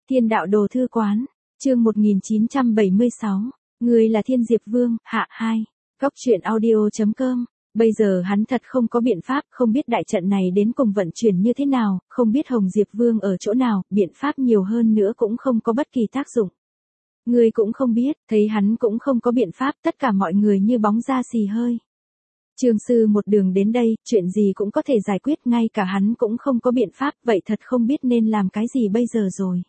Thiên đạo đồ thư quán, chương 1976, người là Thiên Diệp Vương, hạ 2, góc truyện audio.com. Bây giờ hắn thật không có biện pháp, không biết đại trận này đến cùng vận chuyển như thế nào, không biết Hồng Diệp Vương ở chỗ nào, biện pháp nhiều hơn nữa cũng không có bất kỳ tác dụng. Người cũng không biết, thấy hắn cũng không có biện pháp, tất cả mọi người như bóng ra xì hơi. Trương sư một đường đến đây, chuyện gì cũng có thể giải quyết, ngay cả hắn cũng không có biện pháp, vậy thật không biết nên làm cái gì bây giờ rồi.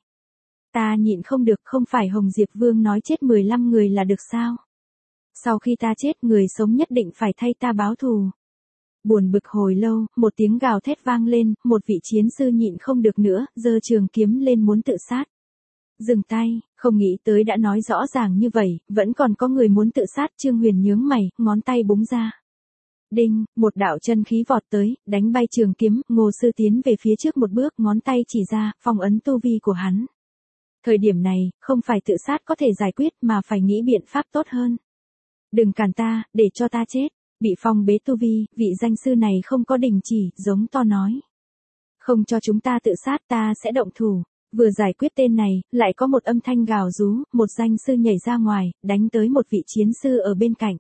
Ta nhịn không được, không phải Hồng Diệp Vương nói chết 15 người là được sao? Sau khi ta chết, người sống nhất định phải thay ta báo thù. Buồn bực hồi lâu, một tiếng gào thét vang lên, một vị chiến sư nhịn không được nữa, giơ trường kiếm lên muốn tự sát. Dừng tay, không nghĩ tới đã nói rõ ràng như vậy, vẫn còn có người muốn tự sát. Trương Huyền nhướng mày, ngón tay búng ra. Đinh, một đạo chân khí vọt tới, đánh bay trường kiếm, Ngô sư tiến về phía trước một bước, ngón tay chỉ ra, phong ấn tu vi của hắn. Thời điểm này, không phải tự sát có thể giải quyết mà phải nghĩ biện pháp tốt hơn. Đừng cản ta, để cho ta chết. Bị phong bế tu vi, vị danh sư này không có đình chỉ, giống to nói. Không cho chúng ta tự sát, ta sẽ động thủ. Vừa giải quyết tên này, lại có một âm thanh gào rú, một danh sư nhảy ra ngoài, đánh tới một vị chiến sư ở bên cạnh.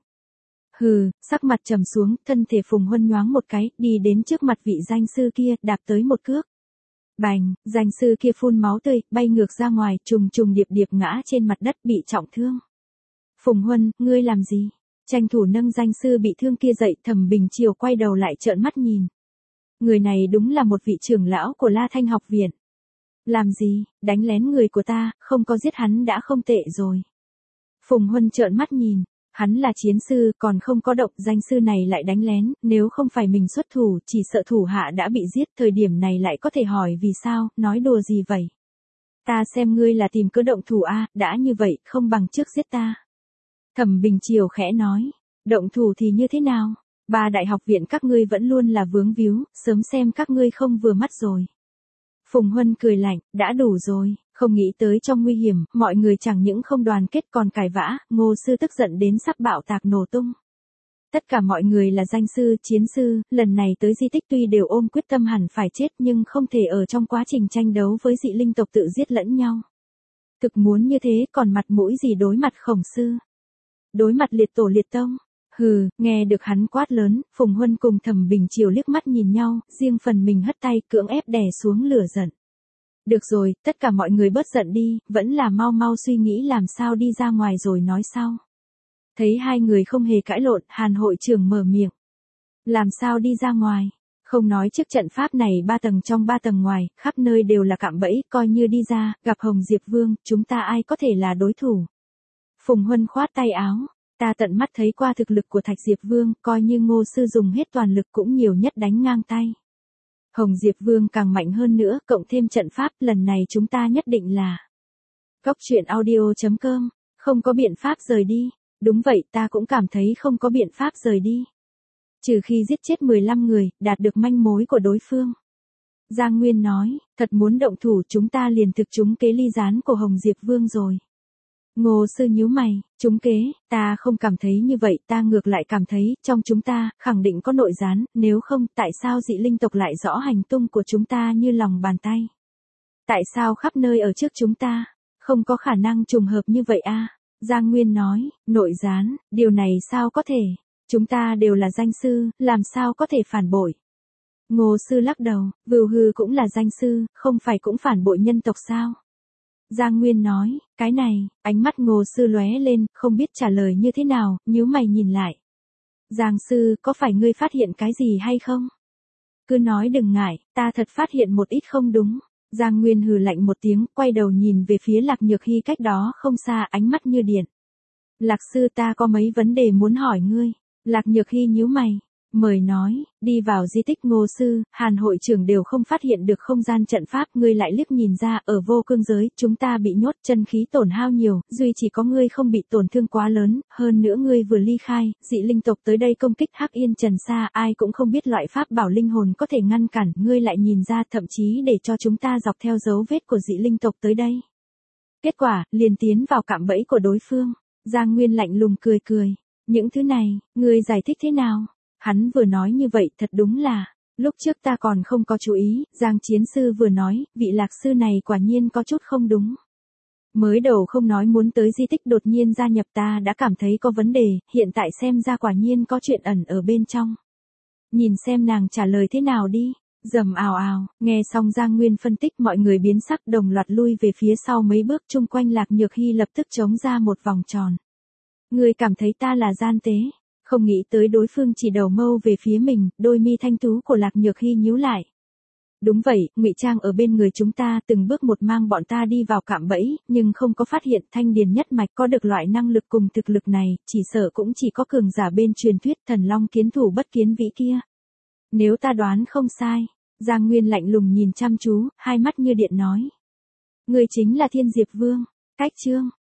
Hừ, sắc mặt trầm xuống, thân thể Phùng Huân nhoáng một cái, đi đến trước mặt vị danh sư kia, đạp tới một cước. Bành, danh sư kia phun máu tươi, bay ngược ra ngoài, trùng trùng điệp điệp ngã trên mặt đất bị trọng thương. Phùng Huân, ngươi làm gì? Tranh thủ nâng danh sư bị thương kia dậy, Thẩm Bình Triều quay đầu lại trợn mắt nhìn. Người này đúng là một vị trưởng lão của La Thanh học viện. Làm gì, đánh lén người của ta, không có giết hắn đã không tệ rồi. Phùng Huân trợn mắt nhìn, hắn là chiến sư, còn không có động, danh sư này lại đánh lén, nếu không phải mình xuất thủ, chỉ sợ thủ hạ đã bị giết, thời điểm này lại có thể hỏi vì sao, nói đùa gì vậy? Ta xem ngươi là tìm cớ động thủ a, đã như vậy, không bằng trước giết ta. Thẩm Bình Triều khẽ nói, động thủ thì như thế nào? Ba đại học viện các ngươi vẫn luôn là vướng víu, sớm xem các ngươi không vừa mắt rồi. Phùng Huân cười lạnh, đã đủ rồi, không nghĩ tới trong nguy hiểm, mọi người chẳng những không đoàn kết còn cãi vã, Ngô sư tức giận đến sắp bạo tạc nổ tung. Tất cả mọi người là danh sư, chiến sư, lần này tới di tích tuy đều ôm quyết tâm hẳn phải chết nhưng không thể ở trong quá trình tranh đấu với dị linh tộc tự giết lẫn nhau. Thực muốn như thế còn mặt mũi gì đối mặt Khổng sư? Đối mặt liệt tổ liệt tông? Hừ, nghe được hắn quát lớn, Phùng Huân cùng Thẩm Bình Triều liếc mắt nhìn nhau, riêng phần mình hất tay cưỡng ép đè xuống lửa giận. Được rồi, tất cả mọi người bớt giận đi, vẫn là mau mau suy nghĩ làm sao đi ra ngoài rồi nói sau. Thấy hai người không hề cãi lộn, Hàn hội trưởng mở miệng. Làm sao đi ra ngoài? Không nói trước trận pháp này 3 tầng trong 3 tầng ngoài, khắp nơi đều là cạm bẫy, coi như đi ra, gặp Hồng Diệp Vương, chúng ta ai có thể là đối thủ? Phùng Huân khoát tay áo. Ta tận mắt thấy qua thực lực của Thạch Diệp Vương, coi như Ngô sư dùng hết toàn lực cũng nhiều nhất đánh ngang tay. Hồng Diệp Vương càng mạnh hơn nữa, cộng thêm trận pháp, lần này chúng ta nhất định là. Góc truyện audio.com, không có biện pháp rời đi. Đúng vậy, ta cũng cảm thấy không có biện pháp rời đi. Trừ khi giết chết 15 người, đạt được manh mối của đối phương. Giang Nguyên nói, thật muốn động thủ chúng ta liền thực trúng kế ly gián của Hồng Diệp Vương rồi. Ngô sư nhíu mày, trúng kế, ta không cảm thấy như vậy, ta ngược lại cảm thấy, trong chúng ta, khẳng định có nội gián, nếu không, tại sao dị linh tộc lại rõ hành tung của chúng ta như lòng bàn tay? Tại sao khắp nơi ở trước chúng ta, không có khả năng trùng hợp như vậy a? Giang Nguyên nói, nội gián, điều này sao có thể? Chúng ta đều là danh sư, làm sao có thể phản bội? Ngô sư lắc đầu, Vưu Hư cũng là danh sư, không phải cũng phản bội nhân tộc sao? Giang Nguyên nói, cái này, ánh mắt Ngô sư lóe lên, không biết trả lời như thế nào, nhíu mày nhìn lại. Giang sư, có phải ngươi phát hiện cái gì hay không? Cứ nói đừng ngại, ta thật phát hiện một ít không đúng. Giang Nguyên hừ lạnh một tiếng, quay đầu nhìn về phía Lạc Nhược Hy cách đó không xa, ánh mắt như điện. Lạc sư, ta có mấy vấn đề muốn hỏi ngươi. Lạc Nhược Hy nhíu mày. Mời nói, đi vào di tích. Ngô sư, Hàn hội trưởng đều không phát hiện được không gian trận pháp, ngươi lại liếc nhìn ra, ở vô cương giới, chúng ta bị nhốt, chân khí tổn hao nhiều, duy chỉ có ngươi không bị tổn thương quá lớn, hơn nữa ngươi vừa ly khai, dị linh tộc tới đây công kích Hắc Yên Trần Sa, ai cũng không biết loại pháp bảo linh hồn có thể ngăn cản, ngươi lại nhìn ra, thậm chí để cho chúng ta dọc theo dấu vết của dị linh tộc tới đây. Kết quả, liền tiến vào cạm bẫy của đối phương. Giang Nguyên lạnh lùng cười cười, những thứ này, ngươi giải thích thế nào? Hắn vừa nói như vậy thật đúng là, Lúc trước ta còn không có chú ý, Giang chiến sư vừa nói, vị lạc sư này quả nhiên có chút không đúng. Mới đầu không nói muốn tới di tích đột nhiên gia nhập ta đã cảm thấy có vấn đề, hiện tại xem ra quả nhiên có chuyện ẩn ở bên trong. Nhìn xem nàng trả lời thế nào đi. Rầm ào ào, nghe xong Giang Nguyên phân tích mọi người biến sắc đồng loạt lui về phía sau mấy bước chung quanh Lạc Nhược Hy lập tức trống ra một vòng tròn. Người cảm thấy ta là gian tế, không nghĩ tới đối phương chỉ đầu mâu về phía mình, đôi mi thanh tú của Lạc Nhược Hy nhíu lại. Đúng vậy, ngụy trang ở bên người chúng ta từng bước một mang bọn ta đi vào cạm bẫy, nhưng không có phát hiện Thanh Điền nhất mạch có được loại năng lực cùng thực lực này, chỉ sợ cũng chỉ có cường giả bên truyền thuyết Thần Long kiến thủ bất kiến vĩ kia. Nếu ta đoán không sai, Giang Nguyên lạnh lùng nhìn chăm chú, hai mắt như điện nói. Người chính là Thiên Diệp Vương, cách chương.